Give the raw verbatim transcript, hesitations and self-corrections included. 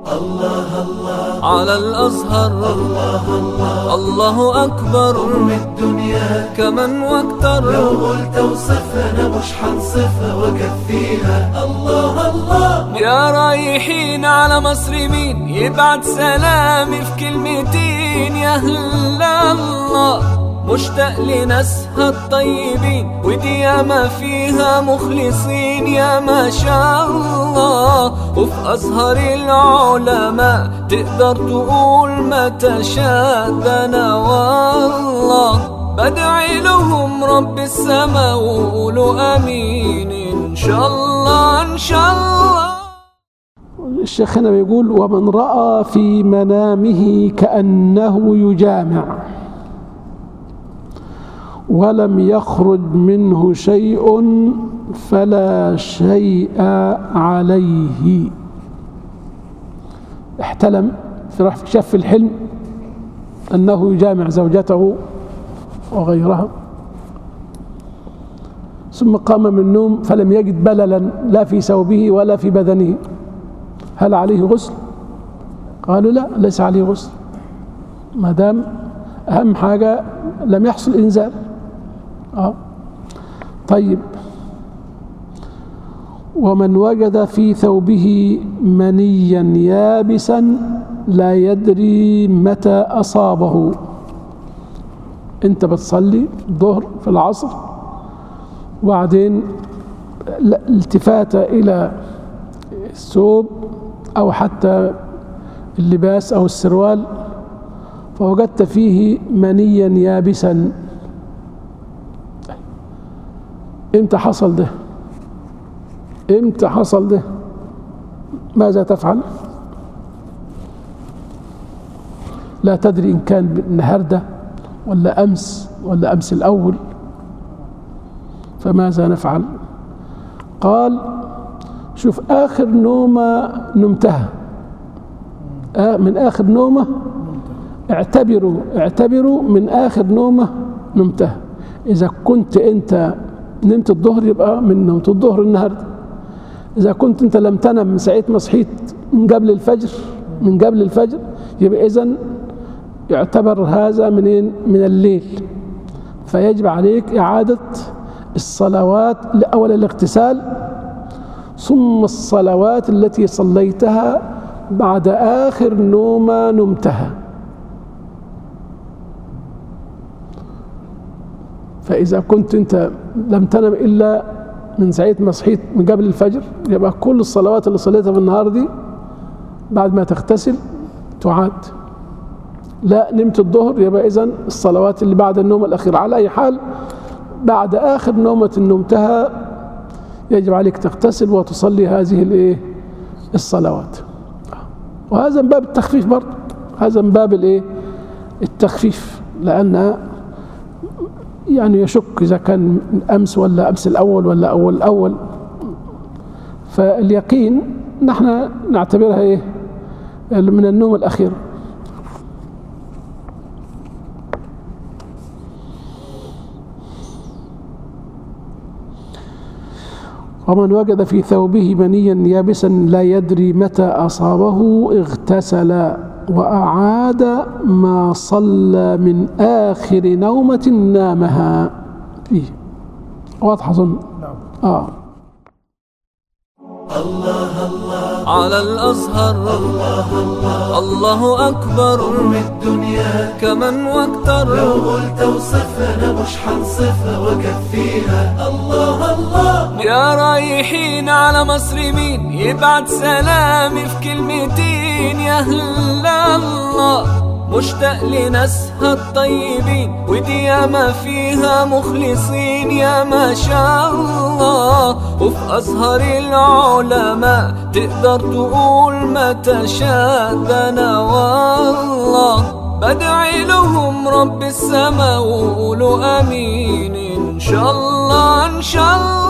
الله الله على الأزهر، الله الله الله أكبر أم الدنيا كمن واكتر. لو قلت اوصفها مش حنصفها وكفيها. الله الله يا رايحين على مصر مين يبعت سلامي في كلمتين؟ يا أهل الله مشتاق لناسها الطيبين، ودي ياما فيها مخلصين يا ما شاء الله. وفي أزهر العلماء تقدر تقول ما تشاء. ده أنا والله بدعي لهم رب السماء وقولوا آمين إن شاء الله إن شاء الله. الشيخ هنا بيقول: ومن رأى في منامه كأنه يجامع ولم يخرج منه شيء فلا شيء عليه. احتلم في شف الحلم أنه يجامع زوجته وغيرها، ثم قام من النوم فلم يجد بللا لا في ثوبه ولا في بدنه. هل عليه غسل؟ قالوا لا، ليس عليه غسل ما دام أهم حاجة لم يحصل إنزال. آه. طيب، ومن وجد في ثوبه منيا يابسا لا يدري متى أصابه. أنت بتصلي الظهر في العصر وبعدين التفات إلى الثوب أو حتى اللباس أو السروال فوجدت فيه منيا يابسا. امتى حصل ده؟ امتى حصل ده؟ ماذا تفعل؟ لا تدري إن كان النهارده ولا أمس ولا أمس الأول، فماذا نفعل؟ قال: شوف آخر نومة نمتها، آه من آخر نومة اعتبروا اعتبروا من آخر نومة نمتها. إذا كنت أنت نمت الظهر يبقى من نومة الظهر النهارده. إذا كنت أنت لم تنم من ساعة ما صحيت من قبل الفجر من قبل الفجر يبقى إذن يعتبر هذا منين؟ من الليل. فيجب عليك إعادة الصلوات، أولا الاغتسال ثم الصلوات التي صليتها بعد آخر نومة نمتها. فإذا كنت أنت لم تنم إلا من ساعة ما صحيت من قبل الفجر يبقى كل الصلوات اللي صليتها في النهار دي بعد ما تغتسل تعاد. لا نمت الظهر يبقى إذن الصلوات اللي بعد النوم الأخير. على أي حال بعد آخر نومة نمتها يجب عليك تغتسل وتصلي هذه الايه الصلوات. وهذا من باب التخفيف برضه، هذا من باب الايه التخفيف، لأن يعني يشك إذا كان أمس ولا أمس الأول ولا أول الأول. فاليقين نحن نعتبرها ايه من النوم الأخير. ومن وجد في ثوبه منيا يابسا لا يدري متى أصابه اغتسل وأعاد ما صلى من آخر نومة نامها فيه. واضح أظن؟ آه. الله الله على الأزهر، الله الله الله أكبر أم الدنيا كمن واكتر. لو قلت اوصفها مش حنصفها وكفيها. الله الله يا رايحين على مصر مين يبعت سلامي في كلمتين؟ يا أهل الله مشتاق لناسها الطيبين، ودي ياما فيها مخلصين يا ما شاء الله. وفي أزهر العلماء تقدر تقول ما تشاء. ده أنا والله بدعي لهم رب السماء وقولوا آمين إن شاء الله إن شاء الله.